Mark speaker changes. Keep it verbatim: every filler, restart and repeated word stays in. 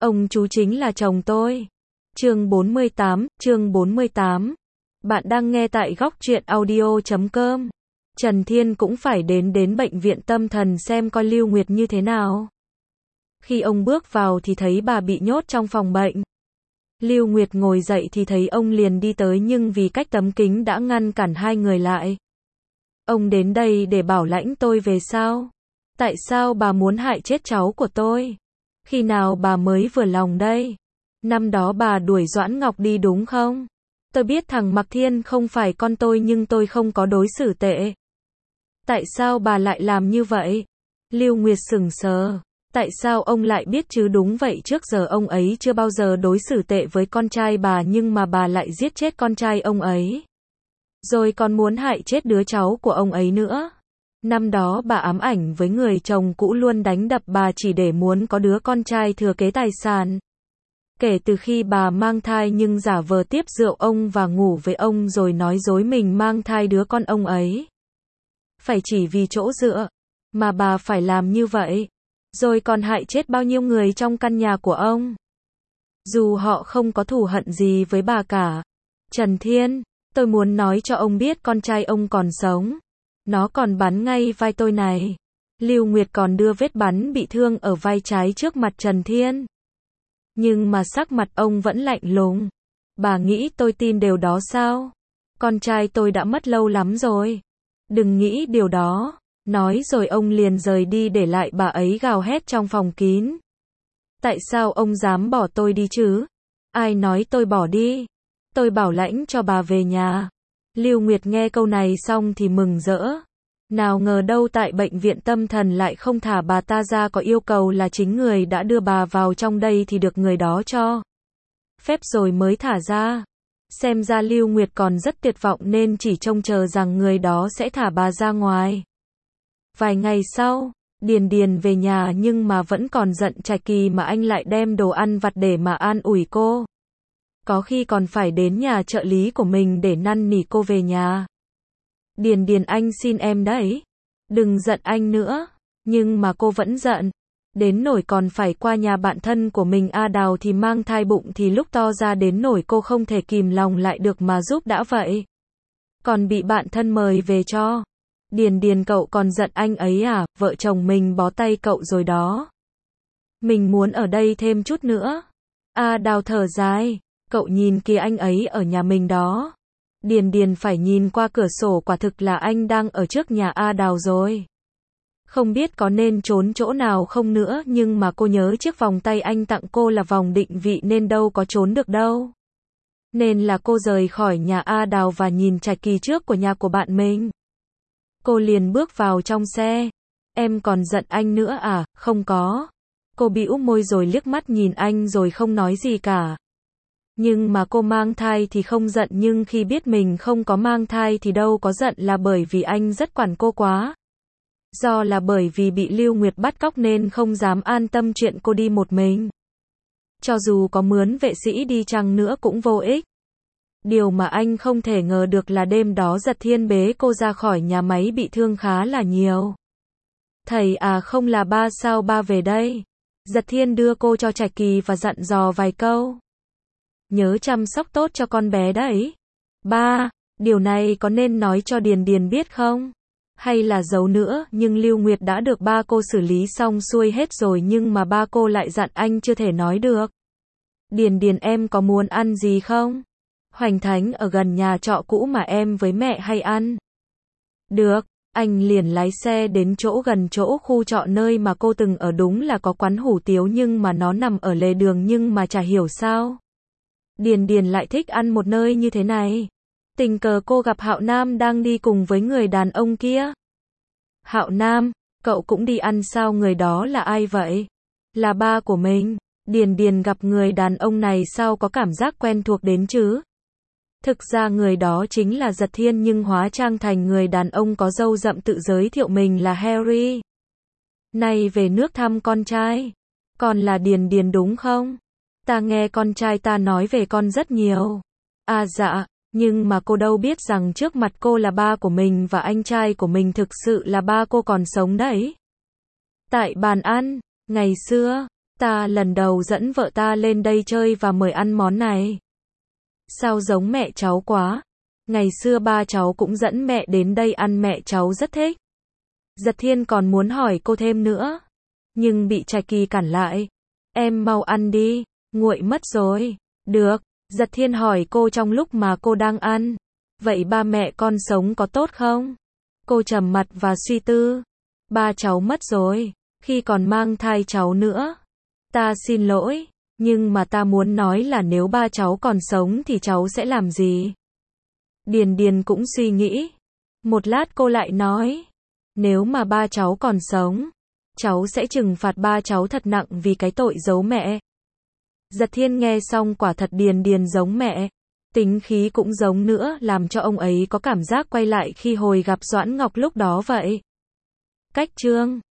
Speaker 1: Ông chú chính là chồng tôi. Chương bốn mươi tám, chương bốn mươi tám. Bạn đang nghe tại góc truyện audio chấm com. Trần Thiên cũng phải đến đến bệnh viện tâm thần xem coi Lưu Nguyệt như thế nào. Khi ông bước vào thì thấy bà bị nhốt trong phòng bệnh. Lưu Nguyệt ngồi dậy thì thấy ông liền đi tới, nhưng vì cách tấm kính đã ngăn cản hai người lại. Ông đến đây để bảo lãnh tôi về sao? Tại sao bà muốn hại chết cháu của tôi? Khi nào bà mới vừa lòng đây? Năm đó bà đuổi Doãn Ngọc đi đúng không? Tôi biết thằng Mạc Thiên không phải con tôi, nhưng tôi không có đối xử tệ. Tại sao bà lại làm như vậy? Lưu Nguyệt sững sờ. Tại sao ông lại biết chứ? Đúng vậy, trước giờ ông ấy chưa bao giờ đối xử tệ với con trai bà, nhưng mà bà lại giết chết con trai ông ấy. Rồi còn muốn hại chết đứa cháu của ông ấy nữa. Năm đó bà ám ảnh với người chồng cũ luôn đánh đập bà chỉ để muốn có đứa con trai thừa kế tài sản. Kể từ khi bà mang thai nhưng giả vờ tiếp rượu ông và ngủ với ông rồi nói dối mình mang thai đứa con ông ấy. Phải chỉ vì chỗ dựa mà bà phải làm như vậy. Rồi còn hại chết bao nhiêu người trong căn nhà của ông. Dù họ không có thù hận gì với bà cả. Trần Thiên, tôi muốn nói cho ông biết con trai ông còn sống. Nó còn bắn ngay vai tôi này. Lưu Nguyệt còn đưa vết bắn bị thương ở vai trái trước mặt Trần Thiên. Nhưng mà sắc mặt ông vẫn lạnh lùng. Bà nghĩ tôi tin điều đó sao? Con trai tôi đã mất lâu lắm rồi. Đừng nghĩ điều đó. Nói rồi ông liền rời đi để lại bà ấy gào hét trong phòng kín. Tại sao ông dám bỏ tôi đi chứ? Ai nói tôi bỏ đi? Tôi bảo lãnh cho bà về nhà. Lưu Nguyệt nghe câu này xong thì mừng rỡ. Nào ngờ đâu tại bệnh viện tâm thần lại không thả bà ta ra, có yêu cầu là chính người đã đưa bà vào trong đây thì được người đó cho phép rồi mới thả ra. Xem ra Lưu Nguyệt còn rất tuyệt vọng nên chỉ trông chờ rằng người đó sẽ thả bà ra ngoài. Vài ngày sau, Điền Điền về nhà nhưng mà vẫn còn giận Trạch Kỳ mà anh lại đem đồ ăn vặt để mà an ủi cô. Có khi còn phải đến nhà trợ lý của mình để năn nỉ cô về nhà. Điền Điền, anh xin em đấy. Đừng giận anh nữa. Nhưng mà cô vẫn giận. Đến nỗi còn phải qua nhà bạn thân của mình A Đào thì mang thai bụng thì lúc to ra đến nỗi cô không thể kìm lòng lại được mà giúp đã vậy. Còn bị bạn thân mời về cho. Điền Điền, cậu còn giận anh ấy à? Vợ chồng mình bó tay cậu rồi đó. Mình muốn ở đây thêm chút nữa. A Đào thở dài. Cậu nhìn kìa, anh ấy ở nhà mình đó. Điền Điền phải nhìn qua cửa sổ, quả thực là anh đang ở trước nhà A Đào rồi. Không biết có nên trốn chỗ nào không nữa, nhưng mà cô nhớ chiếc vòng tay anh tặng cô là vòng định vị nên đâu có trốn được đâu. Nên là cô rời khỏi nhà A Đào và nhìn Trạch Kỳ trước của nhà của bạn mình. Cô liền bước vào trong xe. Em còn giận anh nữa à? Không có. Cô bĩu môi rồi liếc mắt nhìn anh rồi không nói gì cả. Nhưng mà cô mang thai thì không giận, nhưng khi biết mình không có mang thai thì đâu có giận, là bởi vì anh rất quản cô quá. Do là bởi vì bị Lưu Nguyệt bắt cóc nên không dám an tâm chuyện cô đi một mình. Cho dù có mướn vệ sĩ đi chăng nữa cũng vô ích. Điều mà anh không thể ngờ được là đêm đó Giật Thiên bế cô ra khỏi nhà máy bị thương khá là nhiều. Thầy à, không là ba sao ba về đây? Giật Thiên đưa cô cho Trạch Kỳ và dặn dò vài câu. Nhớ chăm sóc tốt cho con bé đấy. Ba, điều này có nên nói cho Điền Điền biết không? Hay là giấu nữa? Nhưng Lưu Nguyệt đã được ba cô xử lý xong xuôi hết rồi, nhưng mà ba cô lại dặn anh chưa thể nói được. Điền Điền, em có muốn ăn gì không? Hoành Thánh ở gần nhà trọ cũ mà em với mẹ hay ăn. Được, anh liền lái xe đến chỗ gần chỗ khu trọ nơi mà cô từng ở. Đúng là có quán hủ tiếu nhưng mà nó nằm ở lề đường, nhưng mà chả hiểu sao. Điền Điền lại thích ăn một nơi như thế này. Tình cờ cô gặp Hạo Nam đang đi cùng với người đàn ông kia. Hạo Nam, cậu cũng đi ăn sao? Người đó là ai vậy? Là ba của mình. Điền Điền gặp người đàn ông này sao có cảm giác quen thuộc đến chứ? Thực ra người đó chính là Giật Thiên nhưng hóa trang thành người đàn ông có râu rậm, tự giới thiệu mình là Harry. Này, về nước thăm con trai. Con là Điền Điền đúng không? Ta nghe con trai ta nói về con rất nhiều. À dạ, nhưng mà cô đâu biết rằng trước mặt cô là ba của mình và anh trai của mình thực sự là ba cô còn sống đấy. Tại bàn ăn, ngày xưa, Ta lần đầu dẫn vợ ta lên đây chơi và mời ăn món này. Sao giống mẹ cháu quá. Ngày xưa ba cháu cũng dẫn mẹ đến đây ăn, mẹ cháu rất thích. Giật Thiên còn muốn hỏi cô thêm nữa, nhưng bị Trạch Kỳ cản lại. Em mau ăn đi, nguội mất rồi. Được, Giật Thiên hỏi cô trong lúc mà cô đang ăn. Vậy ba mẹ con sống có tốt không? Cô trầm mặt và suy tư. Ba cháu mất rồi, khi còn mang thai cháu nữa. Ta xin lỗi, nhưng mà ta muốn nói là nếu ba cháu còn sống thì cháu sẽ làm gì? Điền Điền cũng suy nghĩ. Một lát cô lại nói, nếu mà ba cháu còn sống, cháu sẽ trừng phạt ba cháu thật nặng vì cái tội giấu mẹ. Giật Thiên nghe xong quả thật Điền Điền giống mẹ. Tính khí cũng giống nữa, làm cho ông ấy có cảm giác quay lại khi hồi gặp Doãn Ngọc lúc đó vậy. Cách chương